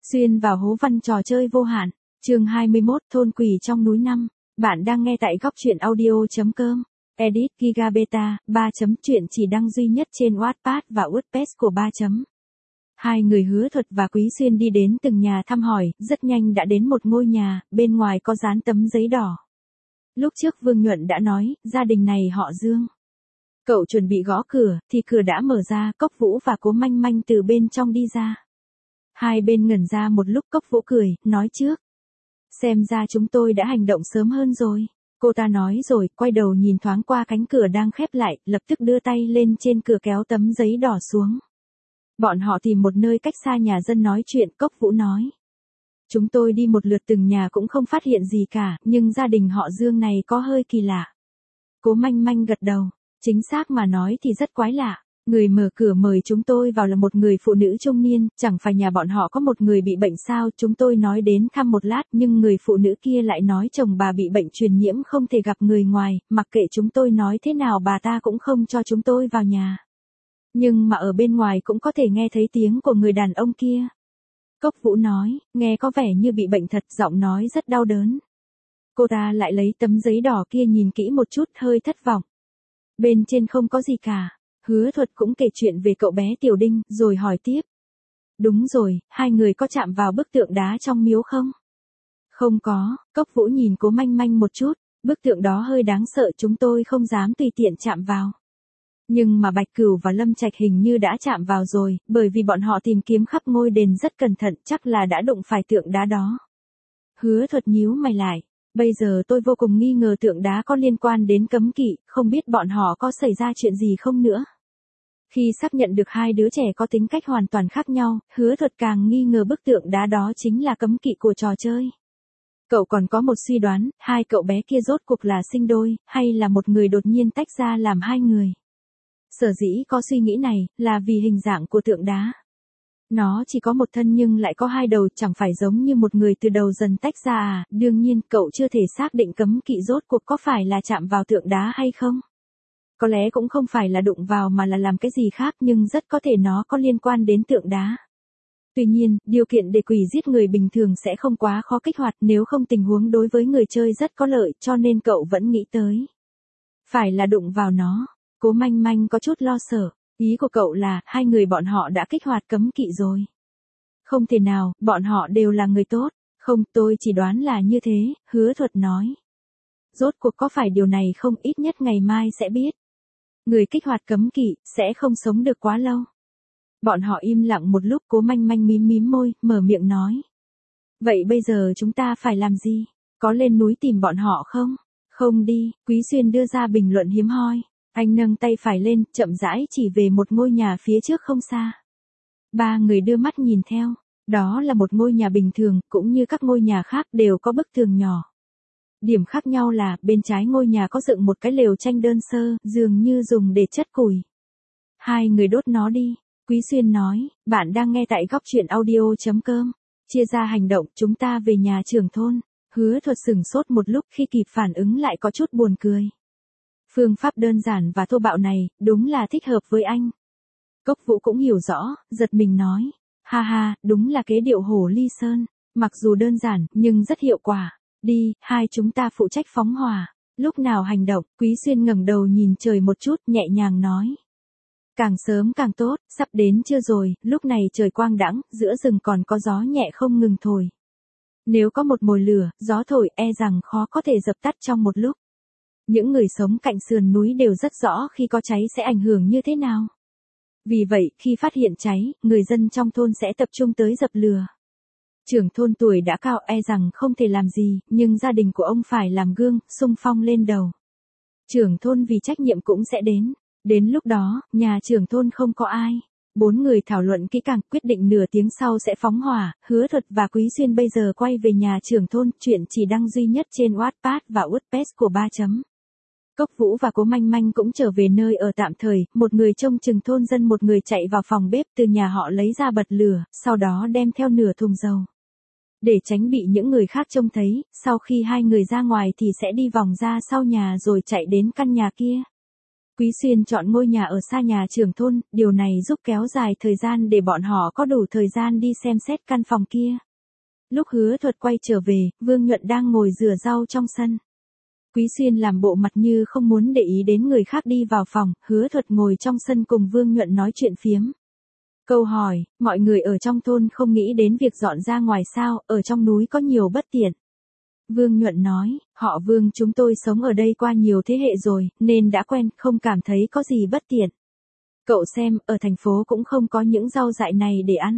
Xuyên vào hố văn trò chơi vô hạn. Chương 21, thôn quỷ trong núi 5. Bạn đang nghe tại góc truyện audio.com. Edit Giga Beta 3. Truyện chỉ đăng duy nhất trên Wattpad và WordPress của 3. Hai người Hứa Thuật và Quý Xuyên đi đến từng nhà thăm hỏi, rất nhanh đã đến một ngôi nhà, bên ngoài có dán tấm giấy đỏ. Lúc trước Vương Nhuận đã nói, gia đình này họ Dương. Cậu chuẩn bị gõ cửa, thì cửa đã mở ra, Cốc Vũ và Cố Manh Manh từ bên trong đi ra. Hai bên ngẩn ra một lúc, Cốc Vũ cười, nói trước. Xem ra chúng tôi đã hành động sớm hơn rồi. Cô ta nói rồi, quay đầu nhìn thoáng qua cánh cửa đang khép lại, lập tức đưa tay lên trên cửa kéo tấm giấy đỏ xuống. Bọn họ tìm một nơi cách xa nhà dân nói chuyện, Cốc Vũ nói. Chúng tôi đi một lượt từng nhà cũng không phát hiện gì cả, nhưng gia đình họ Dương này có hơi kỳ lạ. Cố Manh Manh gật đầu, chính xác mà nói thì rất quái lạ. Người mở cửa mời chúng tôi vào là một người phụ nữ trung niên, chẳng phải nhà bọn họ có một người bị bệnh sao, chúng tôi nói đến thăm một lát nhưng người phụ nữ kia lại nói chồng bà bị bệnh truyền nhiễm không thể gặp người ngoài, mặc kệ chúng tôi nói thế nào bà ta cũng không cho chúng tôi vào nhà. Nhưng mà ở bên ngoài cũng có thể nghe thấy tiếng của người đàn ông kia. Cốc Vũ nói, nghe có vẻ như bị bệnh thật, giọng nói rất đau đớn. Cô ta lại lấy tấm giấy đỏ kia nhìn kỹ một chút, hơi thất vọng. Bên trên không có gì cả. Hứa Thuật cũng kể chuyện về cậu bé Tiểu Đinh, rồi hỏi tiếp. Đúng rồi, hai người có chạm vào bức tượng đá trong miếu không? Không có, Cốc Vũ nhìn Cố Manh Manh một chút, bức tượng đó hơi đáng sợ, chúng tôi không dám tùy tiện chạm vào. Nhưng mà Bạch Cửu và Lâm Trạch hình như đã chạm vào rồi, bởi vì bọn họ tìm kiếm khắp ngôi đền rất cẩn thận, chắc là đã đụng phải tượng đá đó. Hứa Thuật nhíu mày lại. Bây giờ tôi vô cùng nghi ngờ tượng đá có liên quan đến cấm kỵ, không biết bọn họ có xảy ra chuyện gì không nữa. Khi xác nhận được hai đứa trẻ có tính cách hoàn toàn khác nhau, Hứa Thuật càng nghi ngờ bức tượng đá đó chính là cấm kỵ của trò chơi. Cậu còn có một suy đoán, hai cậu bé kia rốt cuộc là sinh đôi, hay là một người đột nhiên tách ra làm hai người. Sở dĩ có suy nghĩ này, là vì hình dạng của tượng đá. Nó chỉ có một thân nhưng lại có hai đầu, chẳng phải giống như một người từ đầu dần tách ra à, đương nhiên cậu chưa thể xác định cấm kỵ rốt cuộc có phải là chạm vào tượng đá hay không. Có lẽ cũng không phải là đụng vào mà là làm cái gì khác, nhưng rất có thể nó có liên quan đến tượng đá. Tuy nhiên, điều kiện để quỷ giết người bình thường sẽ không quá khó kích hoạt, nếu không tình huống đối với người chơi rất có lợi, cho nên cậu vẫn nghĩ tới. Phải là đụng vào nó. Cố Manh Manh có chút lo sợ. Ý của cậu là, hai người bọn họ đã kích hoạt cấm kỵ rồi. Không thể nào, bọn họ đều là người tốt. Không, tôi chỉ đoán là như thế, Hứa Thuật nói. Rốt cuộc có phải điều này không, ít nhất ngày mai sẽ biết. Người kích hoạt cấm kỵ, sẽ không sống được quá lâu. Bọn họ im lặng một lúc, Cố Manh Manh mím mím môi, mở miệng nói. Vậy bây giờ chúng ta phải làm gì? Có lên núi tìm bọn họ không? Không đi, Quý Xuyên đưa ra bình luận hiếm hoi. Anh nâng tay phải lên, chậm rãi chỉ về một ngôi nhà phía trước không xa. Ba người đưa mắt nhìn theo. Đó là một ngôi nhà bình thường, cũng như các ngôi nhà khác đều có bức tường nhỏ. Điểm khác nhau là, bên trái ngôi nhà có dựng một cái lều tranh đơn sơ, dường như dùng để chất củi. Hai người đốt nó đi. Quý Xuyên nói, bạn đang nghe tại góc truyện audio.com. Chia ra hành động, chúng ta về nhà trưởng thôn. Hứa Thuật sửng sốt một lúc, khi kịp phản ứng lại có chút buồn cười. Phương pháp đơn giản và thô bạo này, đúng là thích hợp với anh. Cốc Vũ cũng hiểu rõ, giật mình nói. Ha ha, đúng là kế điệu hổ ly sơn. Mặc dù đơn giản, nhưng rất hiệu quả. Đi, hai chúng ta phụ trách phóng hỏa. Lúc nào hành động, Quý Xuyên ngẩng đầu nhìn trời một chút, nhẹ nhàng nói. Càng sớm càng tốt, sắp đến trưa rồi, lúc này trời quang đãng, giữa rừng còn có gió nhẹ không ngừng thổi. Nếu có một mồi lửa, gió thổi e rằng khó có thể dập tắt trong một lúc. Những người sống cạnh sườn núi đều rất rõ khi có cháy sẽ ảnh hưởng như thế nào. Vì vậy, khi phát hiện cháy, người dân trong thôn sẽ tập trung tới dập lửa. Trưởng thôn tuổi đã cao e rằng không thể làm gì, nhưng gia đình của ông phải làm gương, xung phong lên đầu. Trưởng thôn vì trách nhiệm cũng sẽ đến. Đến lúc đó, nhà trưởng thôn không có ai. Bốn người thảo luận kỹ càng, quyết định nửa tiếng sau sẽ phóng hỏa. Hứa Thuật và Quý Xuyên bây giờ quay về nhà trưởng thôn, chuyện chỉ đăng duy nhất trên Wattpad và WordPress của 3. Cốc Vũ và Cố Manh Manh cũng trở về nơi ở tạm thời, một người trông chừng thôn dân, một người chạy vào phòng bếp từ nhà họ lấy ra bật lửa, sau đó đem theo nửa thùng dầu. Để tránh bị những người khác trông thấy, sau khi hai người ra ngoài thì sẽ đi vòng ra sau nhà rồi chạy đến căn nhà kia. Quý Xuyên chọn ngôi nhà ở xa nhà trưởng thôn, điều này giúp kéo dài thời gian để bọn họ có đủ thời gian đi xem xét căn phòng kia. Lúc Hứa Thuật quay trở về, Vương Nhuận đang ngồi rửa rau trong sân. Quý Xuyên làm bộ mặt như không muốn để ý đến người khác đi vào phòng, Hứa Thuật ngồi trong sân cùng Vương Nhuận nói chuyện phiếm. Câu hỏi, mọi người ở trong thôn không nghĩ đến việc dọn ra ngoài sao, ở trong núi có nhiều bất tiện. Vương Nhuận nói, họ Vương chúng tôi sống ở đây qua nhiều thế hệ rồi, nên đã quen, không cảm thấy có gì bất tiện. Cậu xem, ở thành phố cũng không có những rau dại này để ăn.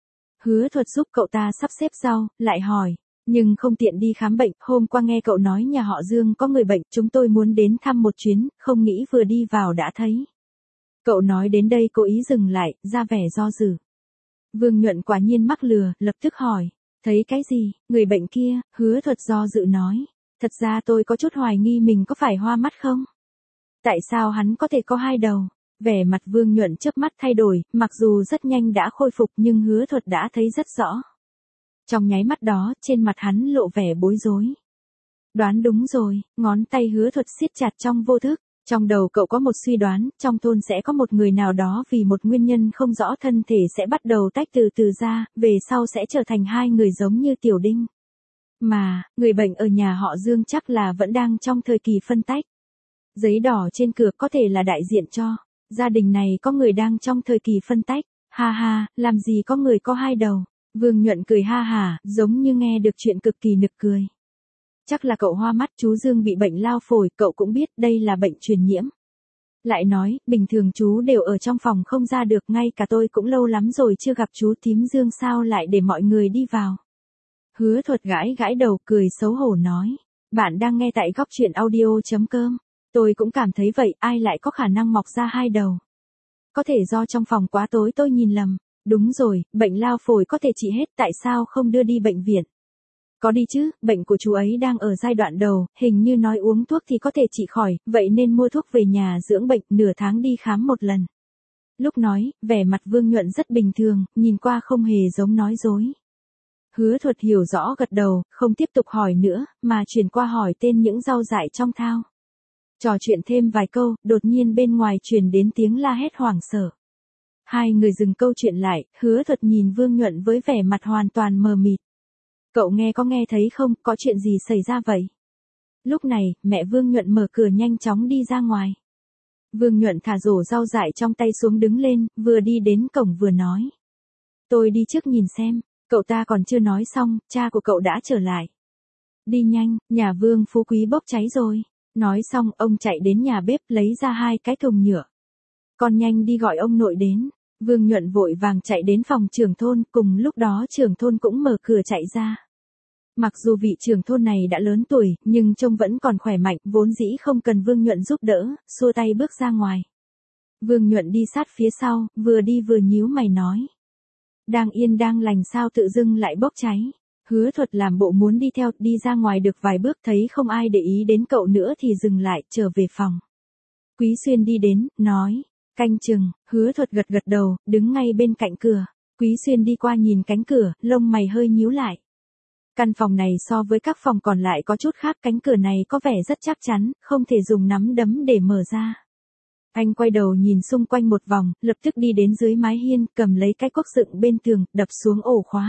Hứa Thuật giúp cậu ta sắp xếp rau, lại hỏi, nhưng không tiện đi khám bệnh, hôm qua nghe cậu nói nhà họ Dương có người bệnh, chúng tôi muốn đến thăm một chuyến, không nghĩ vừa đi vào đã thấy. Cậu nói đến đây cố ý dừng lại, ra vẻ do dự. Vương Nhuận quả nhiên mắc lừa, lập tức hỏi, thấy cái gì, người bệnh kia, Hứa Thuật do dự nói, thật ra tôi có chút hoài nghi mình có phải hoa mắt không? Tại sao hắn có thể có hai đầu? Vẻ mặt Vương Nhuận chớp mắt thay đổi, mặc dù rất nhanh đã khôi phục nhưng Hứa Thuật đã thấy rất rõ. Trong nháy mắt đó, trên mặt hắn lộ vẻ bối rối. Đoán đúng rồi, ngón tay Hứa Thuật siết chặt trong vô thức. Trong đầu cậu có một suy đoán, trong thôn sẽ có một người nào đó vì một nguyên nhân không rõ thân thể sẽ bắt đầu tách từ từ ra, về sau sẽ trở thành hai người giống như Tiểu Đinh. Mà, người bệnh ở nhà họ Dương chắc là vẫn đang trong thời kỳ phân tách. Giấy đỏ trên cửa có thể là đại diện cho, gia đình này có người đang trong thời kỳ phân tách, ha ha, làm gì có người có hai đầu. Vương Nhuận cười ha hả, giống như nghe được chuyện cực kỳ nực cười. Chắc là cậu hoa mắt, chú Dương bị bệnh lao phổi, cậu cũng biết đây là bệnh truyền nhiễm. Lại nói, bình thường chú đều ở trong phòng không ra được, ngay cả tôi cũng lâu lắm rồi chưa gặp chú Tím Dương, sao lại để mọi người đi vào. Hứa Thuật gãi gãi đầu, cười xấu hổ nói, bạn đang nghe tại góc truyện audio.com. Tôi cũng cảm thấy vậy, ai lại có khả năng mọc ra hai đầu. Có thể do trong phòng quá tối tôi nhìn lầm. Đúng rồi, bệnh lao phổi có thể trị hết, tại sao không đưa đi bệnh viện? Có đi chứ, bệnh của chú ấy đang ở giai đoạn đầu, hình như nói uống thuốc thì có thể trị khỏi, vậy nên mua thuốc về nhà dưỡng bệnh, nửa tháng đi khám một lần. Lúc nói, vẻ mặt Vương Nhuận rất bình thường, nhìn qua không hề giống nói dối. Hứa Thuật hiểu rõ gật đầu, không tiếp tục hỏi nữa, mà chuyển qua hỏi tên những rau dại trong thao. Trò chuyện thêm vài câu, đột nhiên bên ngoài truyền đến tiếng la hét hoảng sợ. Hai người dừng câu chuyện lại, Hứa Thuật nhìn Vương Nhuận với vẻ mặt hoàn toàn mờ mịt. Cậu có nghe thấy không, có chuyện gì xảy ra vậy? Lúc này, mẹ Vương Nhuận mở cửa nhanh chóng đi ra ngoài. Vương Nhuận thả rổ rau dại trong tay xuống đứng lên, vừa đi đến cổng vừa nói. Tôi đi trước nhìn xem, cậu ta còn chưa nói xong, cha của cậu đã trở lại. Đi nhanh, nhà Vương Phú Quý bốc cháy rồi. Nói xong, ông chạy đến nhà bếp lấy ra hai cái thùng nhựa. Con nhanh đi gọi ông nội đến. Vương Nhuận vội vàng chạy đến phòng trưởng thôn, cùng lúc đó trưởng thôn cũng mở cửa chạy ra. Mặc dù vị trưởng thôn này đã lớn tuổi, nhưng trông vẫn còn khỏe mạnh, vốn dĩ không cần Vương Nhuận giúp đỡ, xua tay bước ra ngoài. Vương Nhuận đi sát phía sau, vừa đi vừa nhíu mày nói. Đang yên đang lành sao tự dưng lại bốc cháy. Hứa Thuật làm bộ muốn đi theo, đi ra ngoài được vài bước thấy không ai để ý đến cậu nữa thì dừng lại, trở về phòng. Quý Xuyên đi đến, nói. Canh chừng, Hứa Thuật gật gật đầu, đứng ngay bên cạnh cửa. Quý Xuyên đi qua nhìn cánh cửa, lông mày hơi nhíu lại. Căn phòng này so với các phòng còn lại có chút khác, cánh cửa này có vẻ rất chắc chắn, không thể dùng nắm đấm để mở ra. Anh quay đầu nhìn xung quanh một vòng, lập tức đi đến dưới mái hiên, cầm lấy cái cuốc dựng bên tường, đập xuống ổ khóa.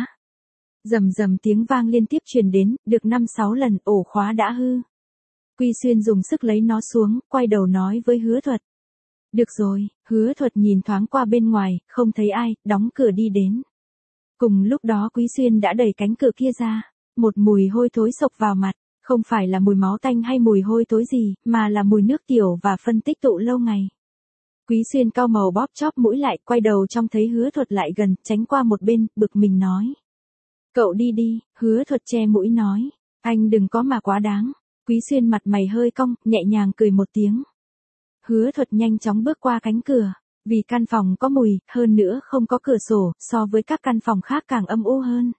Rầm rầm tiếng vang liên tiếp truyền đến, được 5-6 lần, ổ khóa đã hư. Quý Xuyên dùng sức lấy nó xuống, quay đầu nói với Hứa Thuật. Được rồi, Hứa Thuật nhìn thoáng qua bên ngoài, không thấy ai, đóng cửa đi đến. Cùng lúc đó Quý Xuyên đã đẩy cánh cửa kia ra, một mùi hôi thối xộc vào mặt, không phải là mùi máu tanh hay mùi hôi thối gì, mà là mùi nước tiểu và phân tích tụ lâu ngày. Quý Xuyên cau màu bóp chóp mũi lại, quay đầu trông thấy Hứa Thuật lại gần, tránh qua một bên, bực mình nói. Cậu đi đi, Hứa Thuật che mũi nói, anh đừng có mà quá đáng. Quý Xuyên mặt mày hơi cong, nhẹ nhàng cười một tiếng. Hứa Thuật nhanh chóng bước qua cánh cửa, vì căn phòng có mùi, hơn nữa không có cửa sổ, so với các căn phòng khác càng âm u hơn.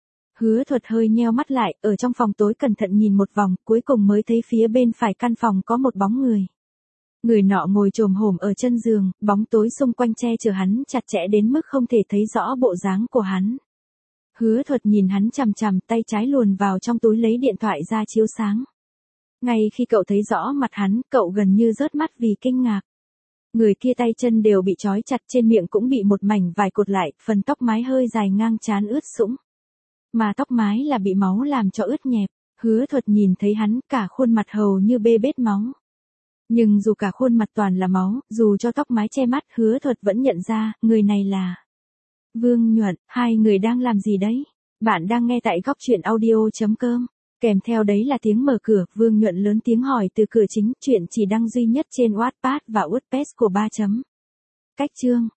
Hứa Thuật hơi nheo mắt lại, ở trong phòng tối cẩn thận nhìn một vòng, cuối cùng mới thấy phía bên phải căn phòng có một bóng người. Người nọ ngồi chồm hổm ở chân giường, bóng tối xung quanh che chở hắn chặt chẽ đến mức không thể thấy rõ bộ dáng của hắn. Hứa Thuật nhìn hắn chằm chằm, tay trái luồn vào trong túi lấy điện thoại ra chiếu sáng. Ngay khi cậu thấy rõ mặt hắn, cậu gần như rớt mắt vì kinh ngạc. Người kia tay chân đều bị trói chặt, trên miệng cũng bị một mảnh vải cột lại, phần tóc mái hơi dài ngang trán ướt sũng. Mà tóc mái là bị máu làm cho ướt nhẹp. Hứa Thuật nhìn thấy hắn, cả khuôn mặt hầu như bê bết máu. Nhưng dù cả khuôn mặt toàn là máu, dù cho tóc mái che mắt, Hứa Thuật vẫn nhận ra, người này là Vương Nhuận. Hai người đang làm gì đấy? Bạn đang nghe tại Góc Chuyện Audio.com. Kèm theo đấy là tiếng mở cửa, Vương Nhuận lớn tiếng hỏi từ cửa chính, chuyện chỉ đăng duy nhất trên Wattpad và WordPress của 3. Cách chương.